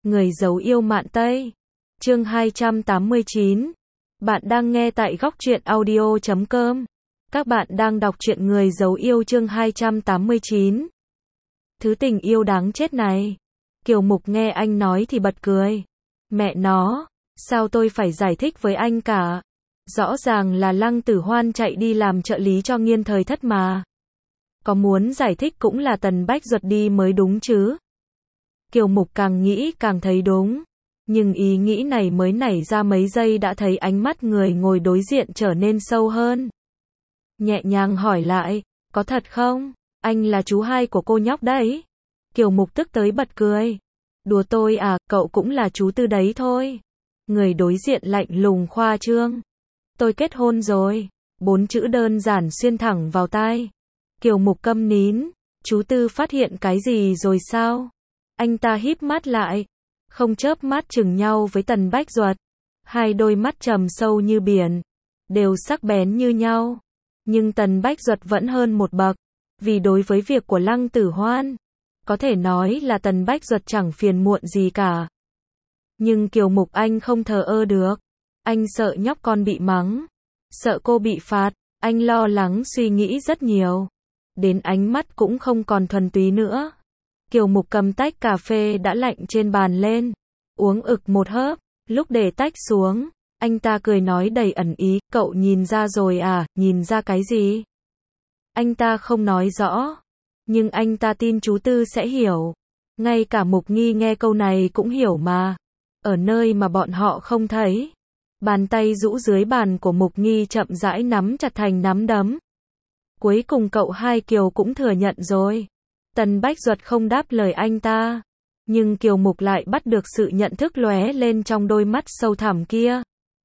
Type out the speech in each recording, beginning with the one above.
Người giấu yêu mạn Tây. Chương 289. Bạn đang nghe tại góc truyện audio.com. Các bạn đang đọc truyện Người giấu yêu chương 289. Thứ tình yêu đáng chết này. Kiều Mục nghe anh nói thì bật cười. Mẹ nó, sao tôi phải giải thích với anh cả? Rõ ràng là Lăng Tử Hoan chạy đi làm trợ lý cho Nghiên Thời Thất mà. Có muốn giải thích cũng là Tần Bách Duật đi mới đúng chứ. Kiều Mục càng nghĩ càng thấy đúng. Nhưng ý nghĩ này mới nảy ra mấy giây đã thấy ánh mắt người ngồi đối diện trở nên sâu hơn. Nhẹ nhàng hỏi lại, có thật không? Anh là chú hai của cô nhóc đấy. Kiều Mục tức tới bật cười. Đùa tôi à, cậu cũng là chú tư đấy thôi. Người đối diện lạnh lùng khoa trương. Tôi kết hôn rồi. 4 chữ đơn giản xuyên thẳng vào tai. Kiều Mục câm nín. Chú tư phát hiện cái gì rồi sao? Anh ta híp mắt lại. Không chớp mắt chừng nhau với Tần Bách Duật. Hai đôi mắt trầm sâu như biển. Đều sắc bén như nhau. Nhưng Tần Bách Duật vẫn hơn một bậc. Vì đối với việc của Lăng Tử Hoan, có thể nói là Tần Bách Duật chẳng phiền muộn gì cả. Nhưng Kiều Mục anh không thờ ơ được. Anh sợ nhóc con bị mắng. Sợ cô bị phạt. Anh lo lắng suy nghĩ rất nhiều. Đến ánh mắt cũng không còn thuần túy nữa. Kiều Mục cầm tách cà phê đã lạnh trên bàn lên. Uống ực một hớp. Lúc để tách xuống, anh ta cười nói đầy ẩn ý. Cậu nhìn ra rồi à? Nhìn ra cái gì? Anh ta không nói rõ. Nhưng anh ta tin chú Tư sẽ hiểu. Ngay cả Mục Nghi nghe câu này cũng hiểu mà. Ở nơi mà bọn họ không thấy. Bàn tay rũ dưới bàn của Mục Nghi chậm rãi nắm chặt thành nắm đấm. Cuối cùng cậu hai Kiều cũng thừa nhận rồi. Tần Bách Duật không đáp lời anh ta. Nhưng Kiều Mục lại bắt được sự nhận thức lóe lên trong đôi mắt sâu thẳm kia.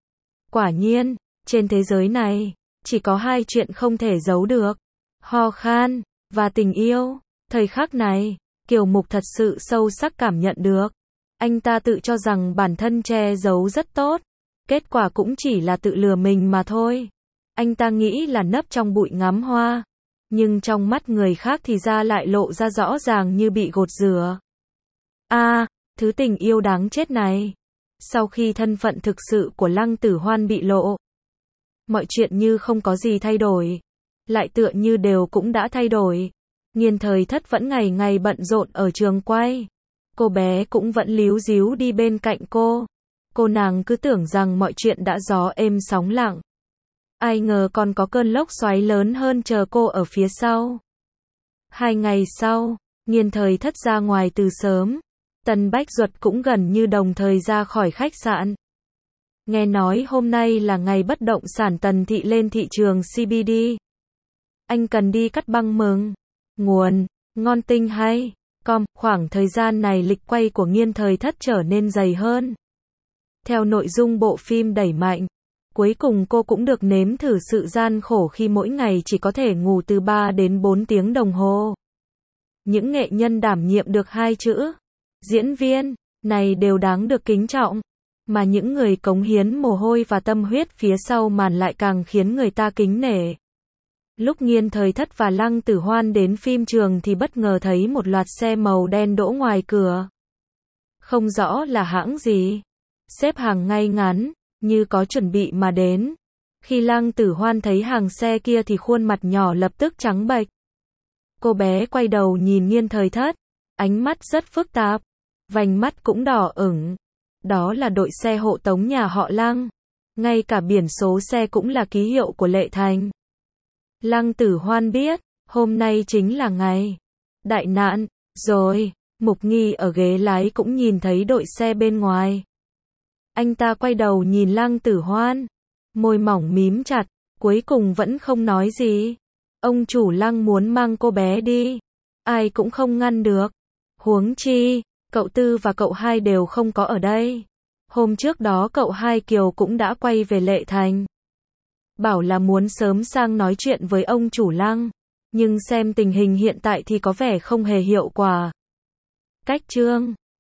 Quả nhiên, trên thế giới này, chỉ có hai chuyện không thể giấu được. Ho khan, và tình yêu. Thời khắc này, Kiều Mục thật sự sâu sắc cảm nhận được. Anh ta tự cho rằng bản thân che giấu rất tốt. Kết quả cũng chỉ là tự lừa mình mà thôi. Anh ta nghĩ là nấp trong bụi ngắm hoa. Nhưng trong mắt người khác thì ra lại lộ ra rõ ràng như bị gột rửa. Thứ tình yêu đáng chết này. Sau khi thân phận thực sự của Lăng Tử Hoan bị lộ, mọi chuyện như không có gì thay đổi. Lại tựa như đều cũng đã thay đổi. Nghiên Thời Thất vẫn ngày ngày bận rộn ở trường quay. Cô bé cũng vẫn líu díu đi bên cạnh cô. Cô nàng cứ tưởng rằng mọi chuyện đã gió êm sóng lặng. Ai ngờ còn có cơn lốc xoáy lớn hơn chờ cô ở phía sau. 2 ngày sau, Nghiên Thời Thất ra ngoài từ sớm. Tần Bách Duật cũng gần như đồng thời ra khỏi khách sạn. Nghe nói hôm nay là ngày bất động sản Tần Thị lên thị trường CBD. Anh cần đi cắt băng mừng. Nguồn, ngon tinh hay. Khoảng thời gian này lịch quay của Nghiên Thời Thất trở nên dày hơn. Theo nội dung bộ phim đẩy mạnh, cuối cùng cô cũng được nếm thử sự gian khổ khi mỗi ngày chỉ có thể ngủ từ 3 đến 4 tiếng đồng hồ. Những nghệ nhân đảm nhiệm được 2 chữ diễn viên này đều đáng được kính trọng, mà những người cống hiến mồ hôi và tâm huyết phía sau màn lại càng khiến người ta kính nể. Lúc Nghiên Thời Thất và Lăng Tử Hoan đến phim trường thì bất ngờ thấy một loạt xe màu đen đỗ ngoài cửa. Không rõ là hãng gì. Xếp hàng ngay ngắn, như có chuẩn bị mà đến. Khi Lăng Tử Hoan thấy hàng xe kia thì khuôn mặt nhỏ lập tức trắng bệch. Cô bé quay đầu nhìn Nghiên Thời Thất. Ánh mắt rất phức tạp. Vành mắt cũng đỏ ửng. Đó là đội xe hộ tống nhà họ Lăng. Ngay cả biển số xe cũng là ký hiệu của Lệ Thành. Lăng Tử Hoan biết, hôm nay chính là ngày đại nạn, rồi. Mục Nghi ở ghế lái cũng nhìn thấy đội xe bên ngoài. Anh ta quay đầu nhìn Lăng Tử Hoan. Môi mỏng mím chặt, cuối cùng vẫn không nói gì. Ông chủ Lăng muốn mang cô bé đi. Ai cũng không ngăn được. Huống chi, cậu Tư và cậu hai đều không có ở đây. Hôm trước đó cậu hai Kiều cũng đã quay về Lệ Thành. Bảo là muốn sớm sang nói chuyện với ông chủ Lăng. Nhưng xem tình hình hiện tại thì có vẻ không hề hiệu quả. Cách chương